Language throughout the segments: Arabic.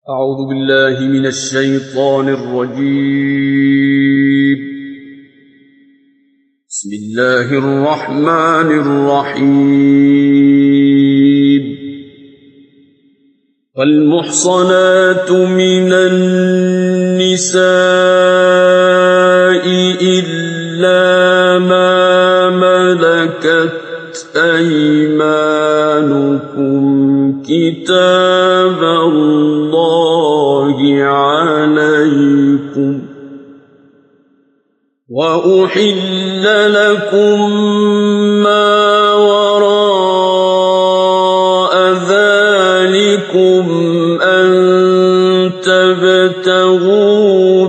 أعوذ بالله من الشيطان الرجيم. بسم الله الرحمن الرحيم. والمحصنات من النساء إلا ما ملكت أيمانكم كتاب الله عليكم، وأحل لكم ما وراء ذلكم أن تبتغوا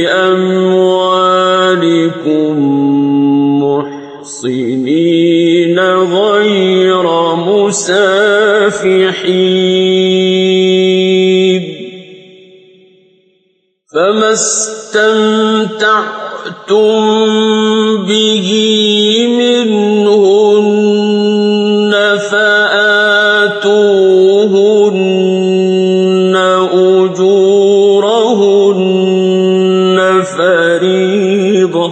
بأموالكم محصنين غير مسافحين، فما استمتعتم به منهن فآتوهن أجورهن فريضة،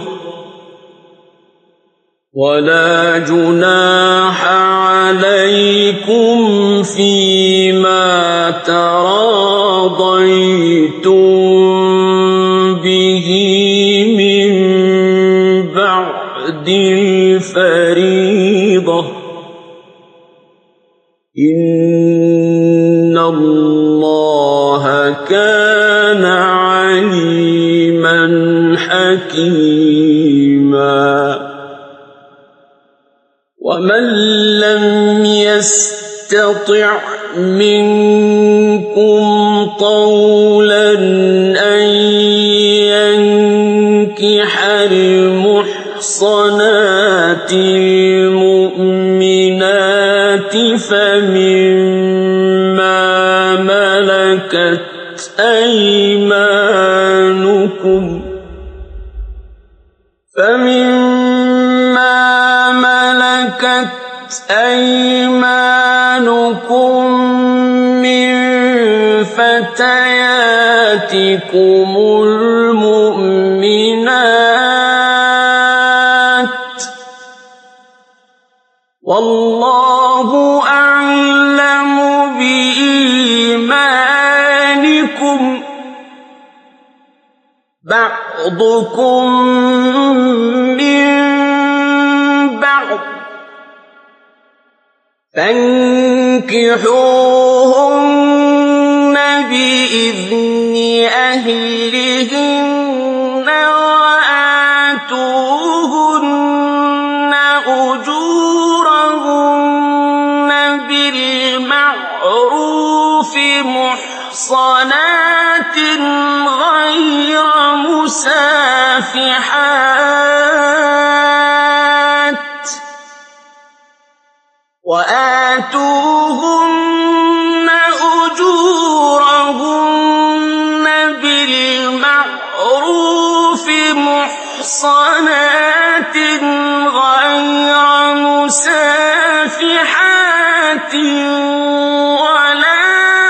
ولا جناح عليكم فيما تراضيتم به من بعد الفريضة، إن الله كان عليما حكيما. ومن لم يستطع منكم طولا أن ينكح المحصنات المؤمنات فمما ملكت أيمانكم من فتياتكم المؤمنات، والله أعلم بإيمانكم، بعضكم من بعض، فانكحوهن بإذن أهلهن وآتوهن أجورهن بالمعروف محصنات غير مسافحات، وآتوهن أجورهن بالمعروف محصنات غير مسافحات ولا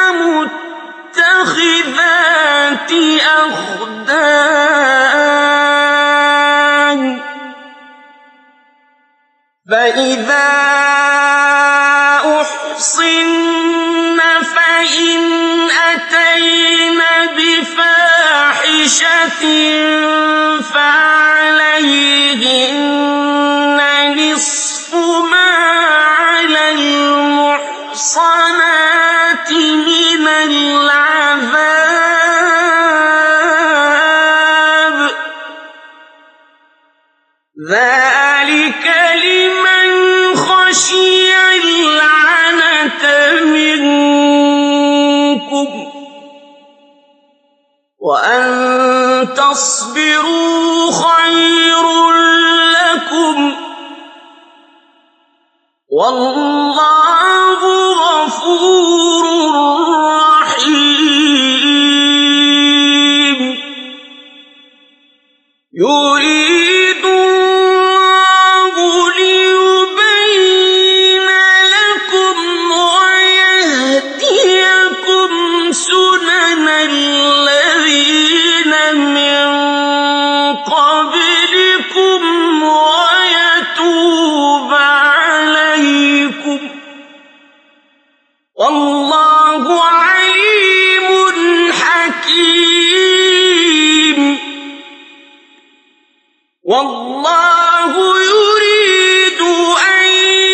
متخذات أخدان، فإذا أحصن فإن أتين بفاحشة فعليهن نصف ما على المحصنات من العذاب، ذلك لمن خشي العنة منكم، وأن تصبروا خير لكم، والله غفور رحيم. يريد الله ليبين لكم ويهديكم سنن والله يريد أن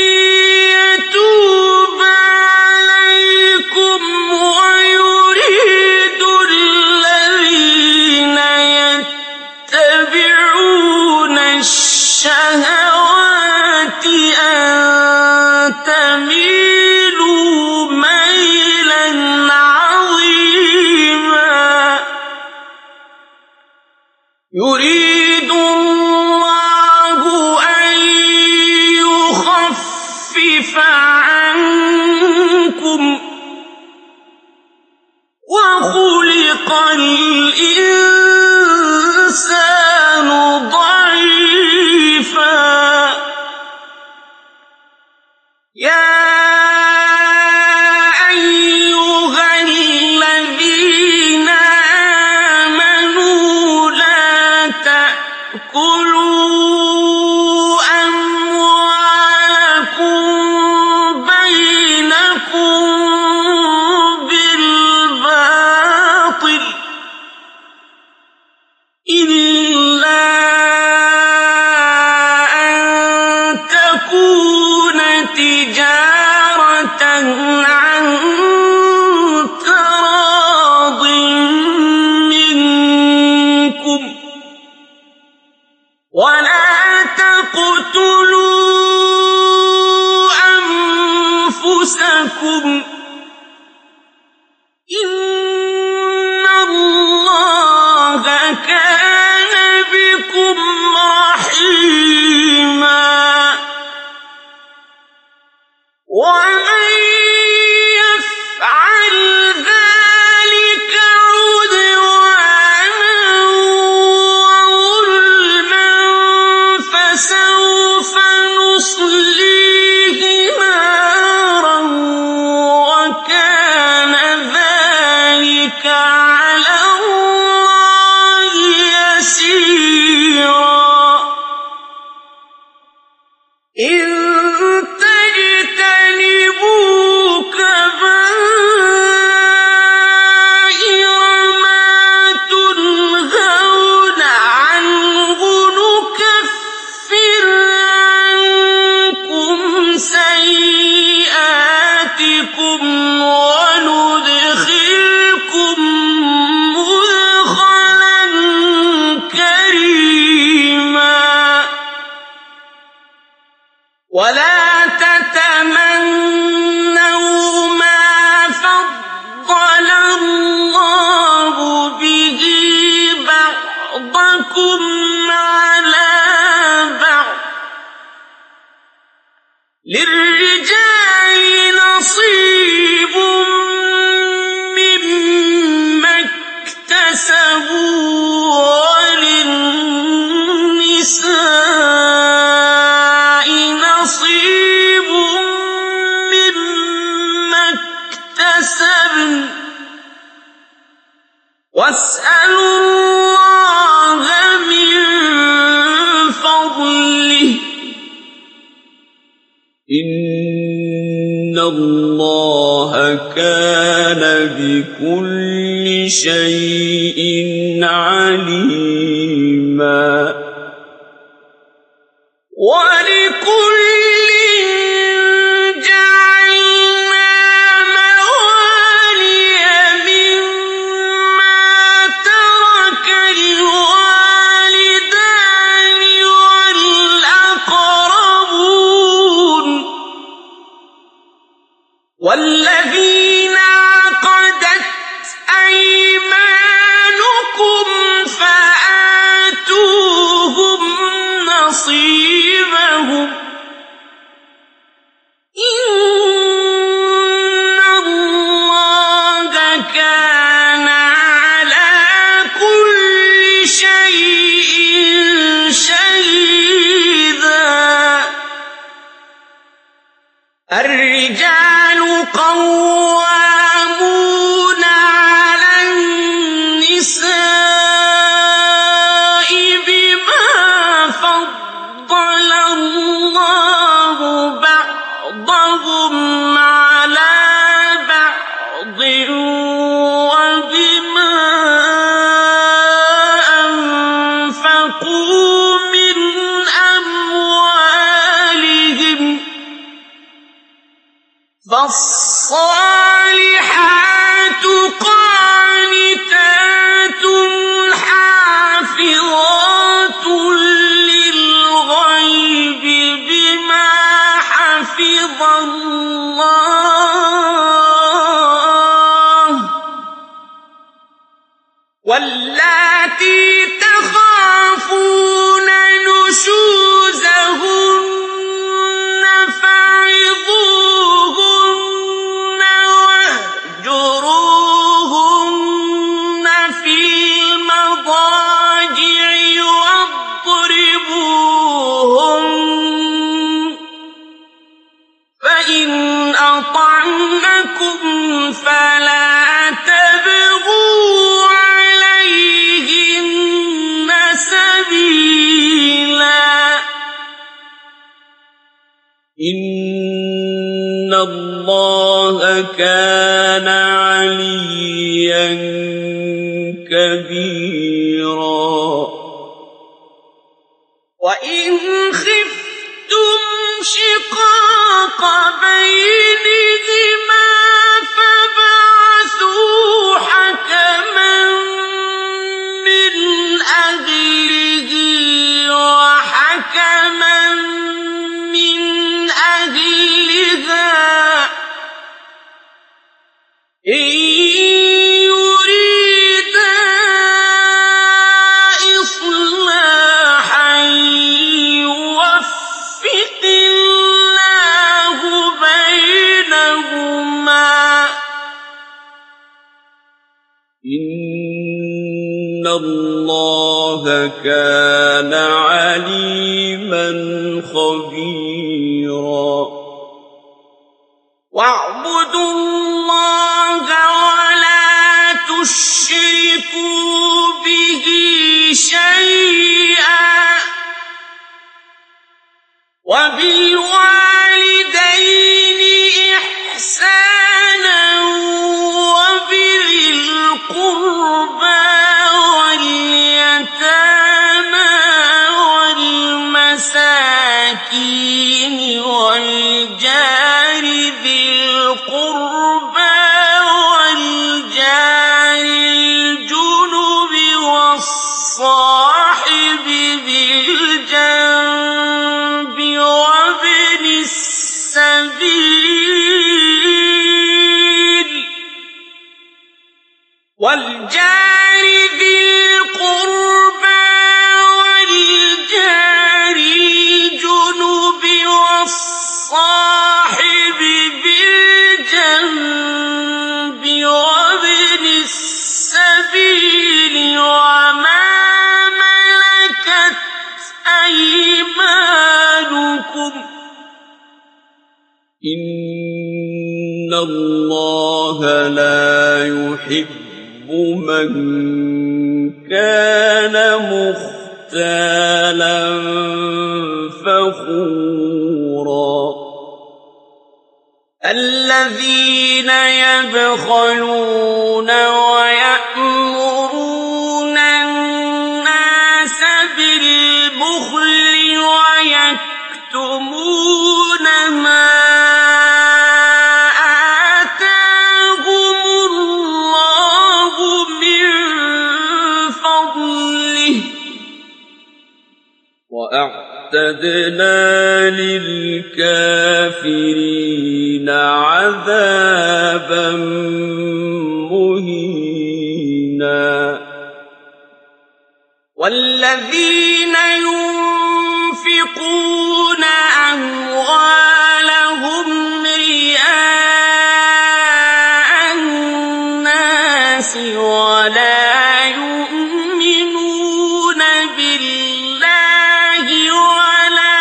يتوب عليكم ويريد الذين يتبعون الشهوات أن تميلوا ميلا عظيما يريد الله أن يخفف عنكم وخلق الإنسان ضعيفا يا أيها الذين آمنوا لا تأكلوا أموالكم بينكم بالباطل إلا أن تكون تجارة عن تراض منكم ولا تقتلوا أنفسكم إن الله كان بكم رحيما ومن يفعل ذلك عدوانا وظلما فسوف نصليه نارا وكان ذلك على الله يسيرا إن تجتنبوا كبائر ما تنهون عنه نكفر عنكم سيئاتكم وندخلكم مدخلا كريما ولا تتمنوا ما فضل الله به بعضكم على بعض للرجال نصيب مما اكتسبوا وللنساء نصيب مما اكتسبن واسألوا الله من فضله إن الله كان بكل شيء عليما ولكل جعلنا موالي مما ترك الوالدان والأقربون والذين عقدت أيمانكم فأنتم واللاتي تخافون نشوزهن فعظوهن واهجروهن في المضاجع واضربوهن فإن أطعنكم فلا تبغوا عليهن سبيلا إن الله كان عليا كبيرا وإن خفتم شقاق بينهما فابعثوا حكما من أهله وحكما من أهلها إن يريدا إصلاحا يوفق الله بينهما إن الله كان عليما خبيرا واعبدوا الله ولا تشركوا به شيئا وبالوالدين إحسانا وبذي القربى واليتامى والمساكين والجار ذي القربى والجار الجنب والصاحب بالجنب وابن السبيل والجار ذي القربى والجار الجنب والصاحب بالجنب وابن السبيل وما ملكت أيمانكم إن الله لا يحب من كان مختالا فخورا الذين يبخلون ويأمرون الناس بالبخل ويكتمون ما آتاهم الله من فضله وأعتدنا للكافرين عذابا مهينا والذين ينفقون أموالهم رئاء الناس ولا يؤمنون بالله ولا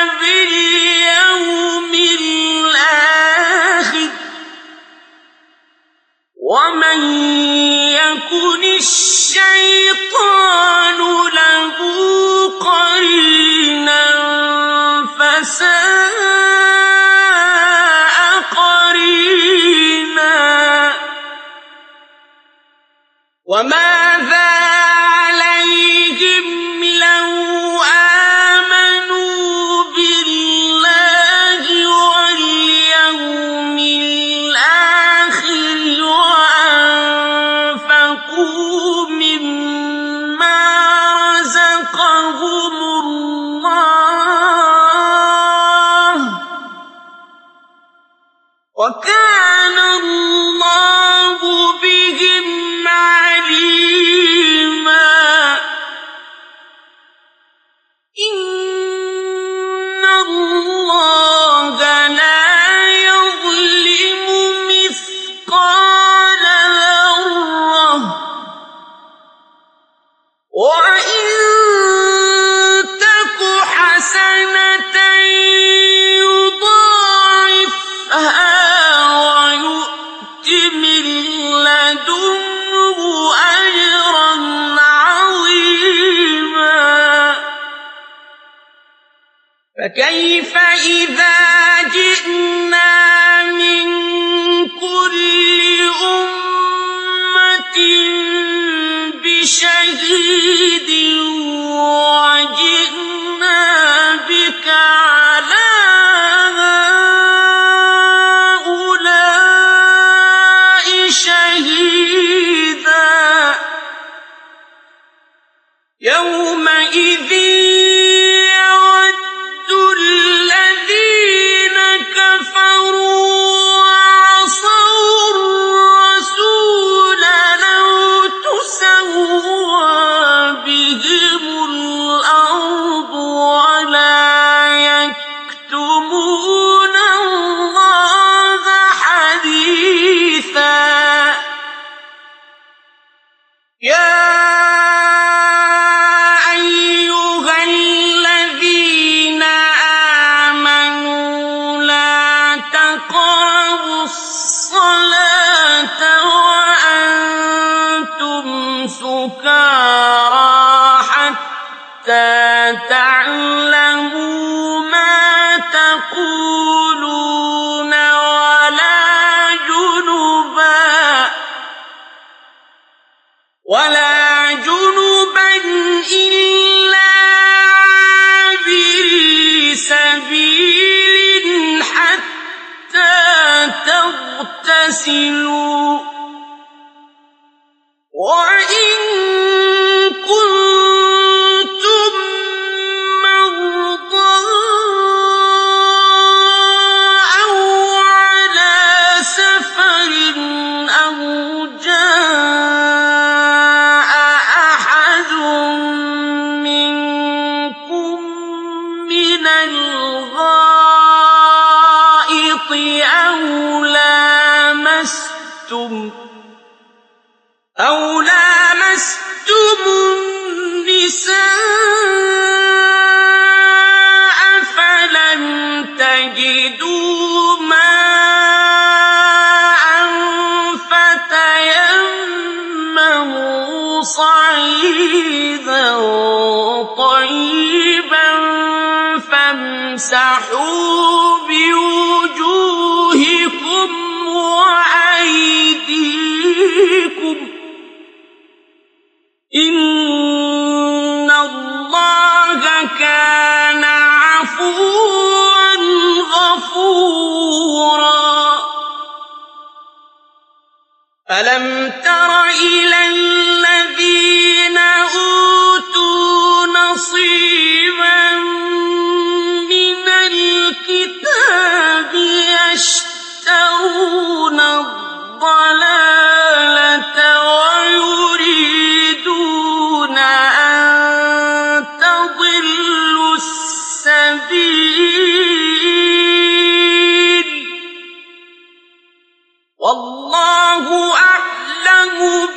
باليوم الآخر ومن يكن الشيطان له قرينا فساء قرينا وماذا عليهم لو آمنوا بالله واليوم الآخر وأنفقوا مما رزقهم الله وكان الله بهم عليما فكيف إذا جئنا من كل أمة بشهيد وجئنا بك على هؤلاء شهيدا يومئذ يود الذين كفروا وعصوا الرسول لو تسوى بهم الأرض ولا يكتمون الله حديثا يا أيها الذين آمنوا لا تقربوا الصلاة وأنتم سكارى حتى تعلموا ما تقولون ولا جنبا إلا عابري سبيل حتى تغتسلوا وإن كنتم مرضى أو على سفر أو جاء أحد منكم من الغائط أو لامستم النساء فلم تجدوا ماء فتيمموا صعيدا طيبا فامسحوا بوجوهكم وأيديكم إن الله كان عفوا غفورا ألم تر إلى الذين أوتوا نصيبا من الكتاب يشترون الضلالة ويريدون أن تضلوا السبيل والله أعلم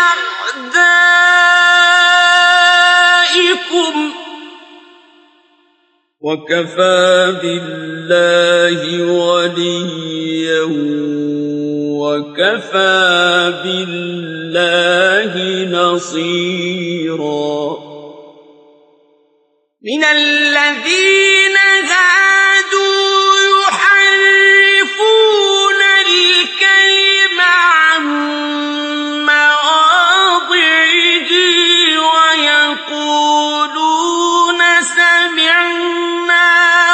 بأعدائكم وكفى بالله وليا وكفى بالله نصيرا من الذين هادوا يحرفون الكلم عن مواضعه ويقولون سمعنا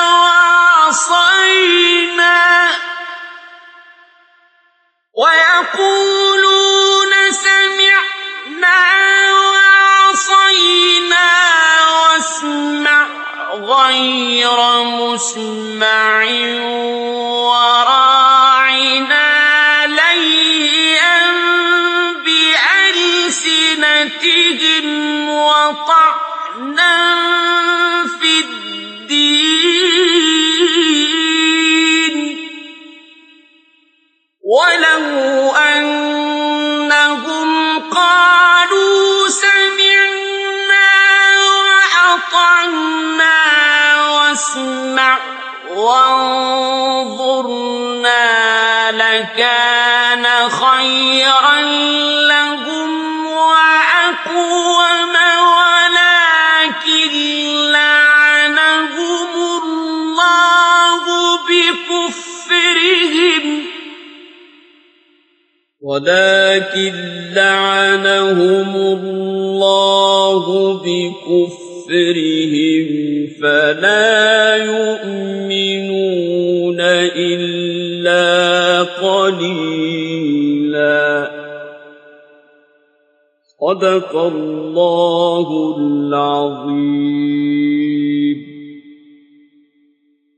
وعصينا واسمع غير مسمع وراعنا ليا بألسنتهم وطعنا في الدين ولو أنهم قالوا سمعنا وأطعنا واسمع وانظرنا لكان خيرا لهم وأقوم ولكن لعنهم ولكن لعنهم الله بكفرهم فلا يؤمنون إلا قليلا. صدق الله العظيم.